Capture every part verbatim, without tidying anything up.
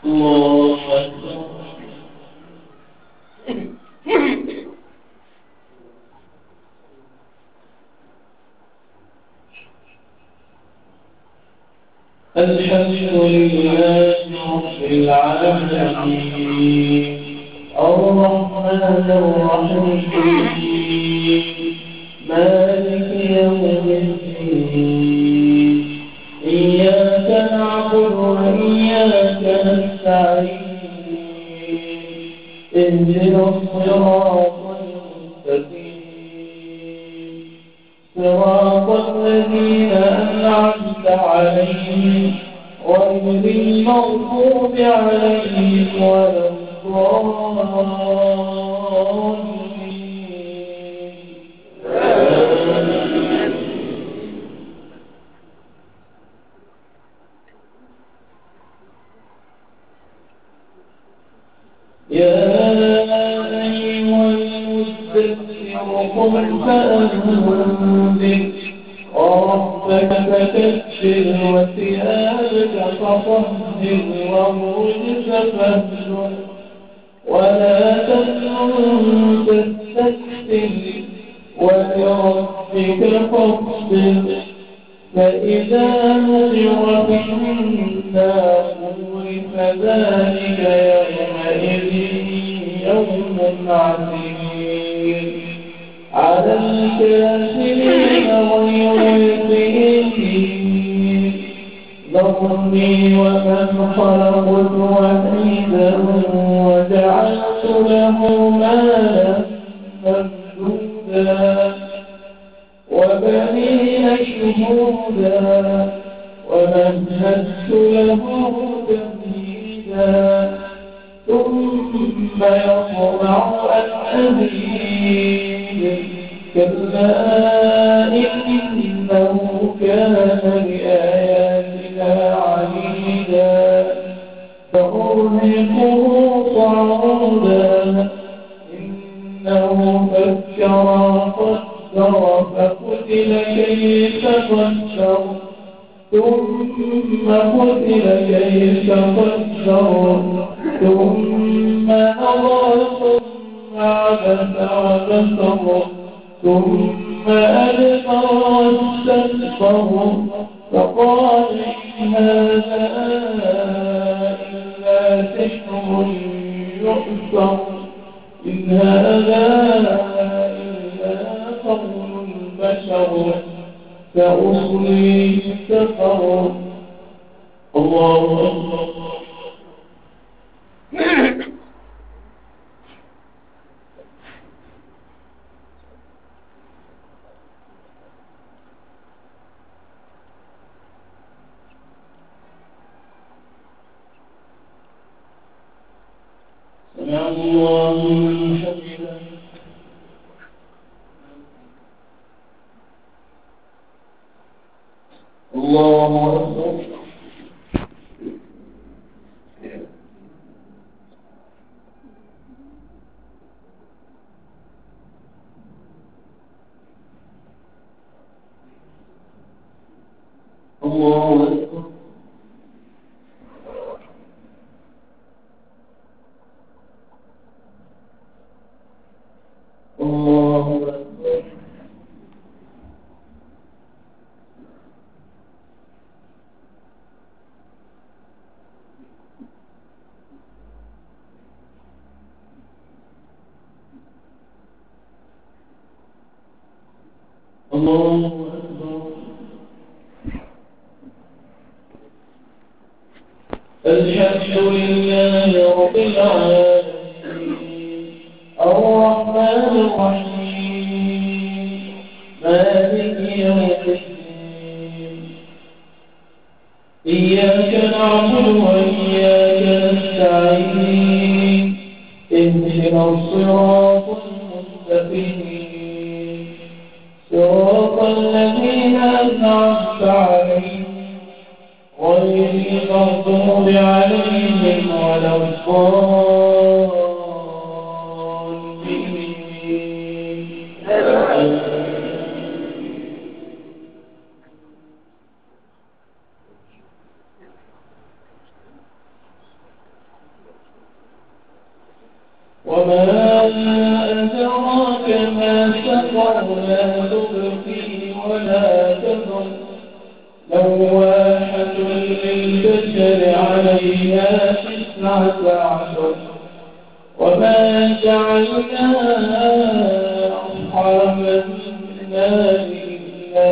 الله أكبر. الحمد لله رب العالمين الرحمن الرحيم مالك يوم الدين إياك نعبد وإياك نستعين اهدنا الصراط المستقيم صراط الذين أنعمت عليهم غير المغضوب عليهم ولا الضالين. يا أيها المدثر قم فأنذر وربك فكبر وثيابك فطهر والرجز فاهجر ولا تمنن تستكثر ولربك فاصبر فإذا نقر في الناقور فذلك يومئذ يوم عسير على الكافرين غير يسير ذرني ومن خلقت وحيدا وجعلت له مالا ممدودا وبنين شهودا ومهدت له تمهيدا ثم يطمع أن أزيد كلا إنه كان لآياتنا عنيدا فأرهقه صعودا إنه فكر وقدر فقتل كيف قدر ثم قتل كيف قدر ثم نظر ثم عبس وبصر ثم أدبر واستكبر فقال إن هذا إلا سحر يؤثر إن هذا إلا قول البشر سأصليه سقر. الله أكبر. سمع الله لمن حمده. الله أكبر. الله أكبر. الله أكبر. الله أكبر. الحمد لله رب العالمين الرحمن الرحيم مالك يوم الدين إياك نعبد وإياك نستعين اهدنا الصراط المستقيم صراط الذين أنعمت عليهم غير المغضوب عليهم ولا الضالين. وما أدراك ما سقر لا تبقي ولا تذر لواحة للبشر عليها تسعة عشر وما جعلنا أصحاب النار إلا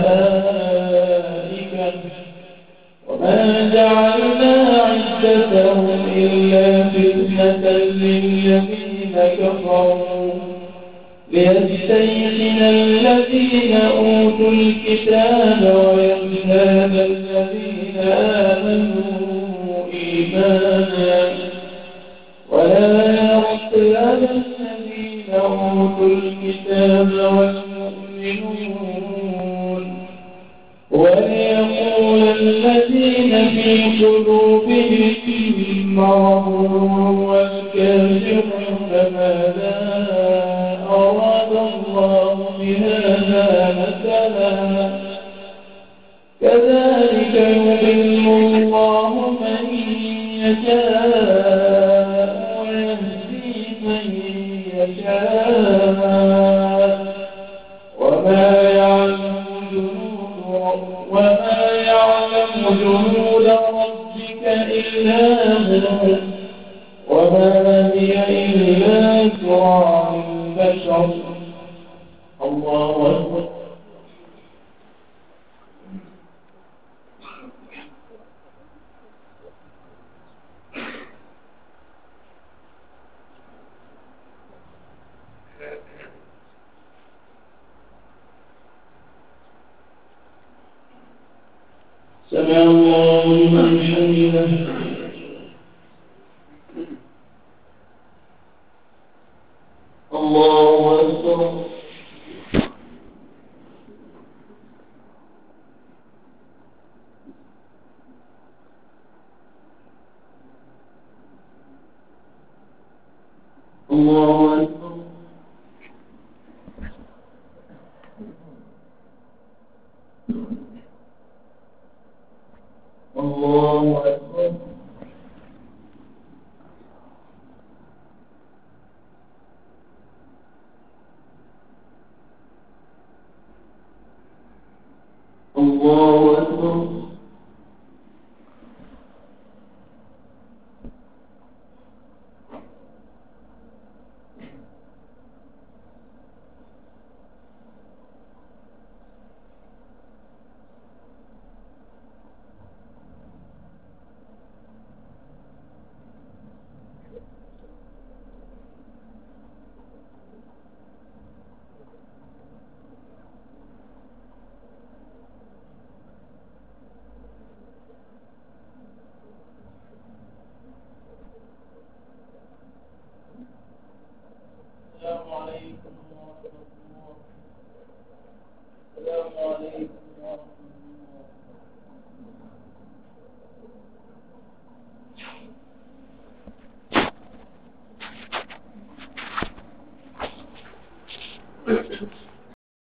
ملائكة وما جعلنا عدتهم إلا فتنة للذين كفروا ليستيقن الذين أوتوا الكتاب ويزداد الذين آمنوا إيمانا ولا يرتاب الذين أوتوا الكتاب والمؤمنون وليقول الذين في قلوبهم مرض والكافرون ماذا أراد الله بهذا مثلا كذلك يضل الله من يشاء ويهدي من يشاء وما يعلم جنود وما يعلم جنود ربك إلا هو وما هي إلا ذكرى للبشر الله أكبر. سمع الله لمن حمده الله أكبر. الله أكبر. الله أكبر.